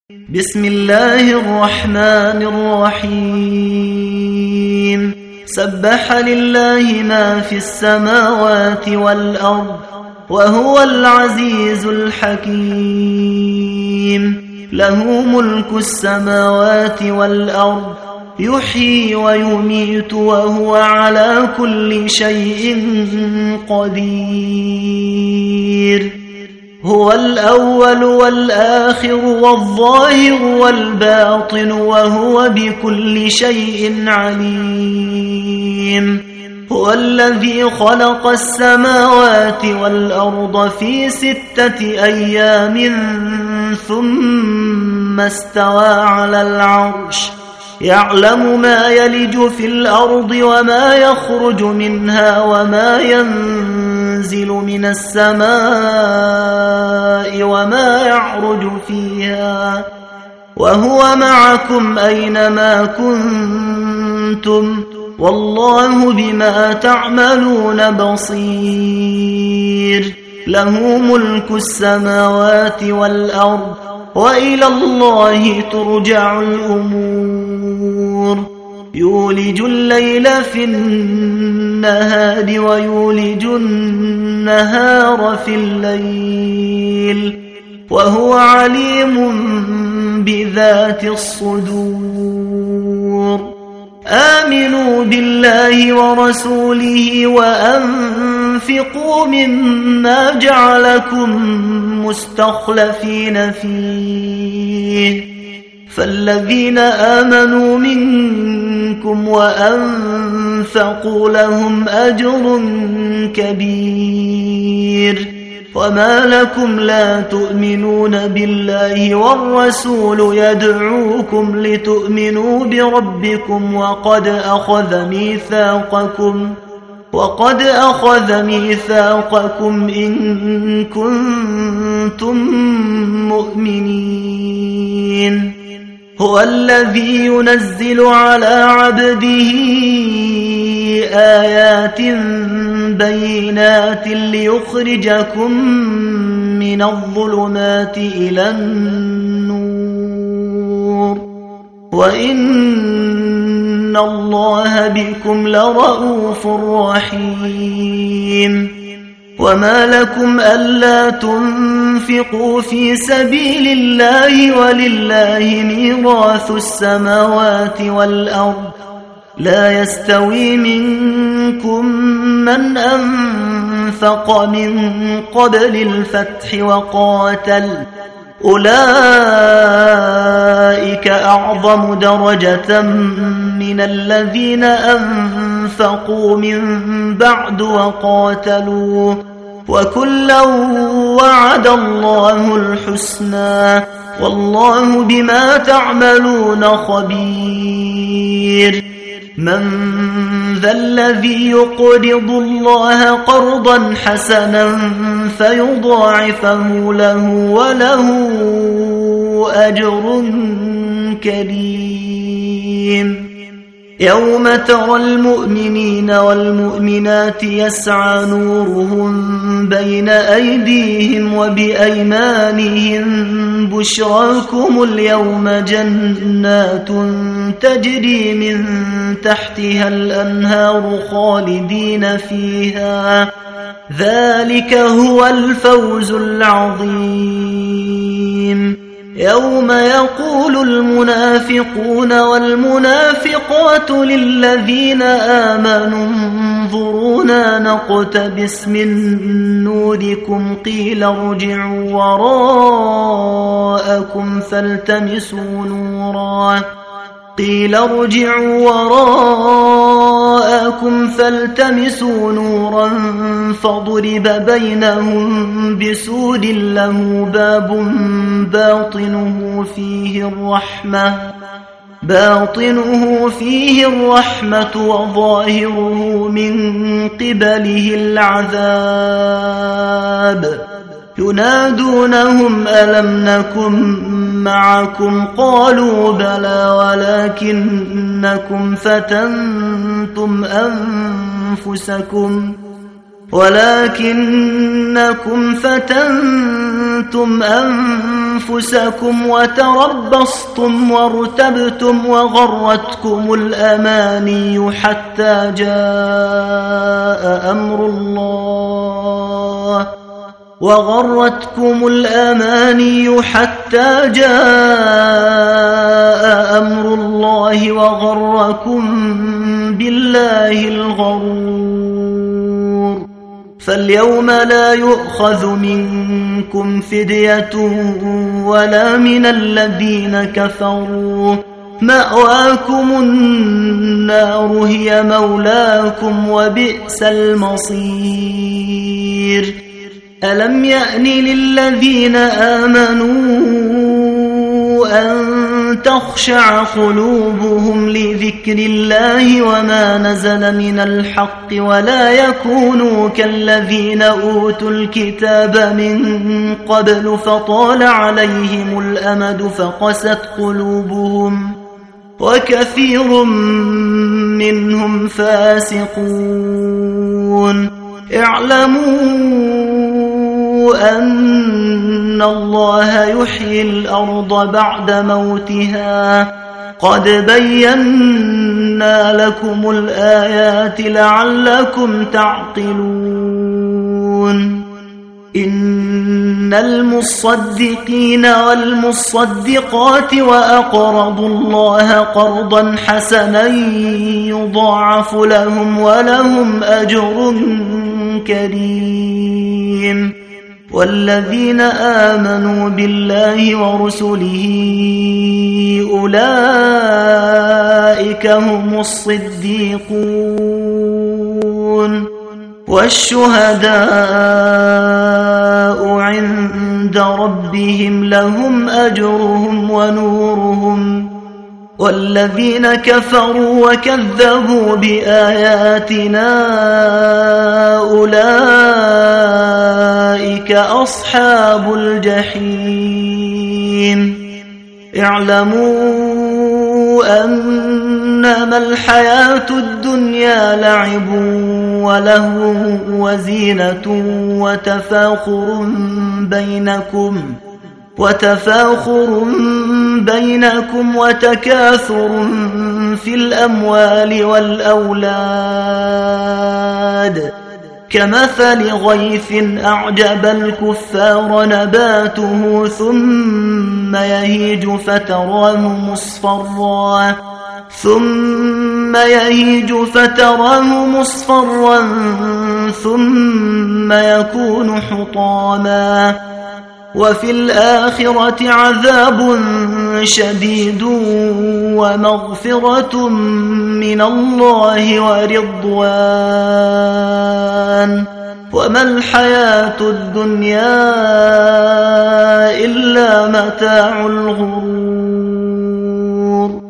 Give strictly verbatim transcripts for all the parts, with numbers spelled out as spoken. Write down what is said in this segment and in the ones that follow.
بسم الله الرحمن الرحيم سبح لله ما في السماوات والأرض وهو العزيز الحكيم له ملك السماوات والأرض يحيي ويميت وهو على كل شيء قدير هو الأول والآخر والظاهر والباطن وهو بكل شيء عليم هو الذي خلق السماوات والأرض في ستة أيام ثم استوى على العرش يعلم ما يلج في الأرض وما يخرج منها وما ينزل من السماء وما يعرج فيها وهو معكم أينما كنتم والله بما تعملون بصير له ملك السماوات والأرض وإلى الله ترجع الأمور يولج الليل في النهار ويولج النهار في الليل وهو عليم بذات الصدور آمنوا بالله ورسوله وأنفقوا مما جعلكم مستخلفين فيه فالذين آمنوا منكم وأنفقوا لهم أجر كبير وما لكم لا تؤمنون بالله والرسول يدعوكم لتؤمنوا بربكم وقد أخذ ميثاقكم وقد أخذ ميثاقكم إن كنتم مؤمنين هو الذي ينزل على عبده آيات بينات ليخرجكم من الظلمات إلى النور وإن الله بكم لرؤوف رحيم وما لكم ألا تنفقوا في سبيل الله ولله ميراث السماوات والأرض لا يستوي منكم من أنفق من قبل الفتح وقاتل أولئك أعظم درجة من الذين أنفقوا من بعد وقاتلوا وكلا وعد الله الحسنى والله بما تعملون خبير من ذا الذي يقرض الله قرضا حسنا فيضاعفه له وله أجر كريم يوم ترى المؤمنين والمؤمنات يسعى نورهم بين أيديهم وبأيمانهم بشراكم اليوم جنات تجري من تحتها الأنهار خالدين فيها ذلك هو الفوز العظيم يوم يقول المنافقون والمنافقات للذين آمنوا انظرونا نقتبس من نوركم قيل ارجعوا وراءكم فالتمسوا نورا قيل ارجعوا وراءكم فالتمسوا نورا فضرب بينهم بسور له باب باطنه فيه الرحمة باطنه فيه الرحمة وظاهره من قبله العذاب ينادونهم ألم نكن معكم قالوا بلى ولكنكم فتنتم أنفسكم ولكنكم فتنتم أنفسكم وتربصتم وارتبتم وغرتكم الأماني حتى جاء أمر الله وغرتكم الأماني حتى جاء أمر الله وغركم بالله الغرور. فاليوم لا يؤخذ منكم فدية ولا من الذين كفروا، مأواكم النار هي مولاكم وبئس المصير. ألم يأن للذين آمنوا أن تخشع قلوبهم لذكر الله وما نزل من الحق ولا يكونوا كالذين أوتوا الكتاب من قبل فطال عليهم الأمد فقست قلوبهم وكثير منهم فاسقون. اعلموا أن الله يحيي الأرض بعد موتها قد بينا لكم الآيات لعلكم تعقلون. إن المصدقين والمصدقات وأقرضوا الله قرضا حسنا يضاعف لهم ولهم أجر كريم. والذين آمنوا بالله ورسله أولئك هم الصديقون والشهداء عند ربهم لهم أجرهم ونورهم. والذين كفروا وكذبوا بآياتنا أولئك أصحاب الجحيم. اعلموا أنما الحياة الدنيا لعب ولهو وزينة وتفاخر بينكم وتفاخر بينكم وتكاثر في الأموال والأولاد كمثل غيث أعجب الكفار نباته ثم يهيج فتراه مصفرا ثم يهيج فتراه مصفرا ثم يكون حطاما. وفي الآخرة عذاب شديد ومغفرة من الله ورضوان وما الحياة الدنيا إلا متاع الغرور.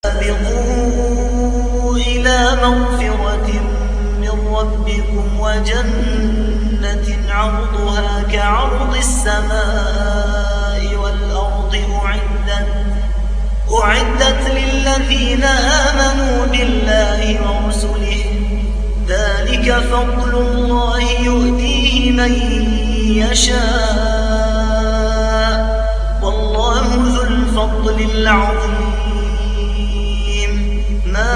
سابقوا إلى مغفرة من ربكم وجنة عرضها كعرض السماء والأرض أعدت أعدت للذين آمنوا بالله ورسله ذلك فضل الله يؤتيه من يشاء والله ذو الفضل العظيم. ما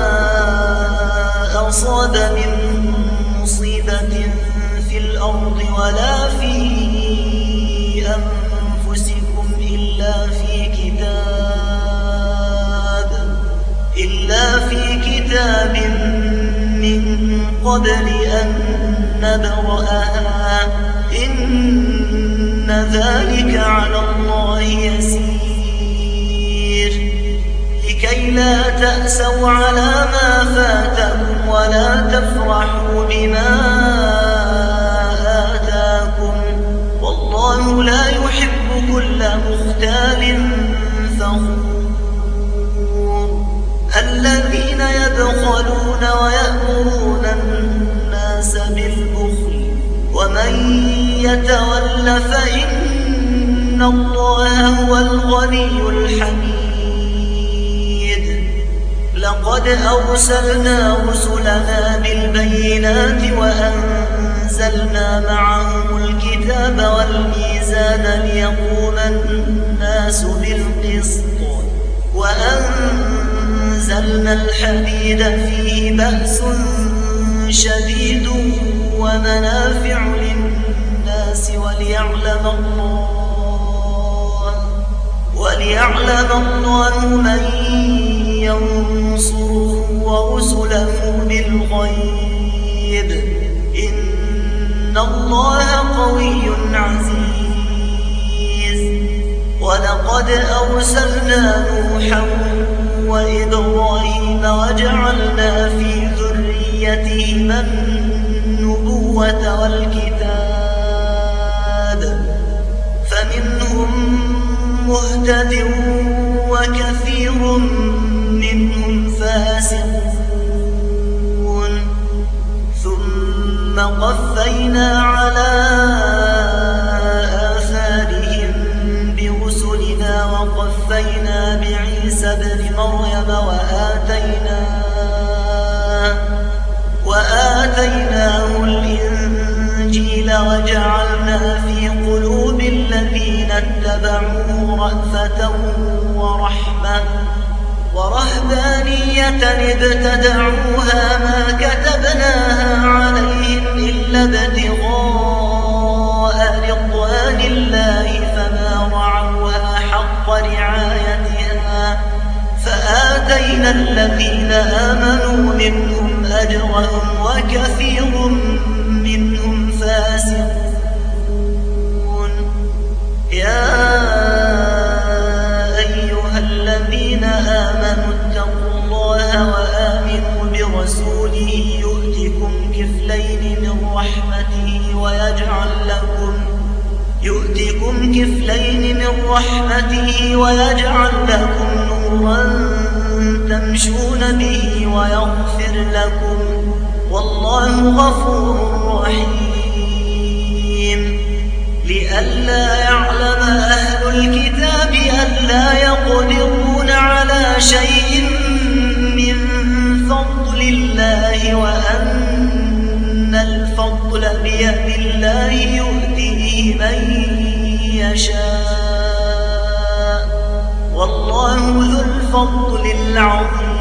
أصاب من مصيبة في الأرض ولا في أنفسكم إلا في كتاب إلا في كتاب من قبل أن نبرأها إن ذلك على الله يسير. لكي لا تأسوا على ما فاتكم ولا تفرحوا بما آتاكم والله لا يحب كل مختال فخور. الذين يبخلون ويأمرون الناس بالبخل ومن يتول فإن الله هو الغني الحميد. لقد أرسلنا رسلنا بالبينات وأنزلنا وأنزلنا معهم الكتاب والميزان ليقوم الناس بالقسط وأنزلنا الحديد فيه بأس شديد ومنافع للناس وليعلم الله وليعلم الله من ينصره ورسله بالغيب إن الله قوي عزيز. ولقد أرسلنا نوحا وإبراهيم وجعلنا في ذريتهما النبوة والكتاب فمنهم مهتد وكثير منهم فاسقون. ثم قفينا على آثارهم برسلنا وقفينا بعيسى ابن مريم وآتيناه وآتيناه الإنجيل وجعلنا في قلوب الذين اتبعوه رأفة ورحمة ورهبانية ابتدعوها ما كتبناها عليهم إلا ابتغاء رضوان الله فما رعوها حق رعايتها فآتينا الذين آمنوا منهم أجرهم وكثير منهم فاسقون. يا أيها الذين آمنوا اتقوا الله وآمنوا برسوله يؤتكم كفلين من رحمته ويجعل لكم يؤتكم كفلين من رحمته ويجعل لكم نورا تمشون به ويغفر لكم والله غفور رحيم. لئلا يعلم أهل الكتاب ألا يقدرون على شيء من فضل الله وأن الفضل بيد الله يؤتيه من يشاء والله ذو الفضل العظيم.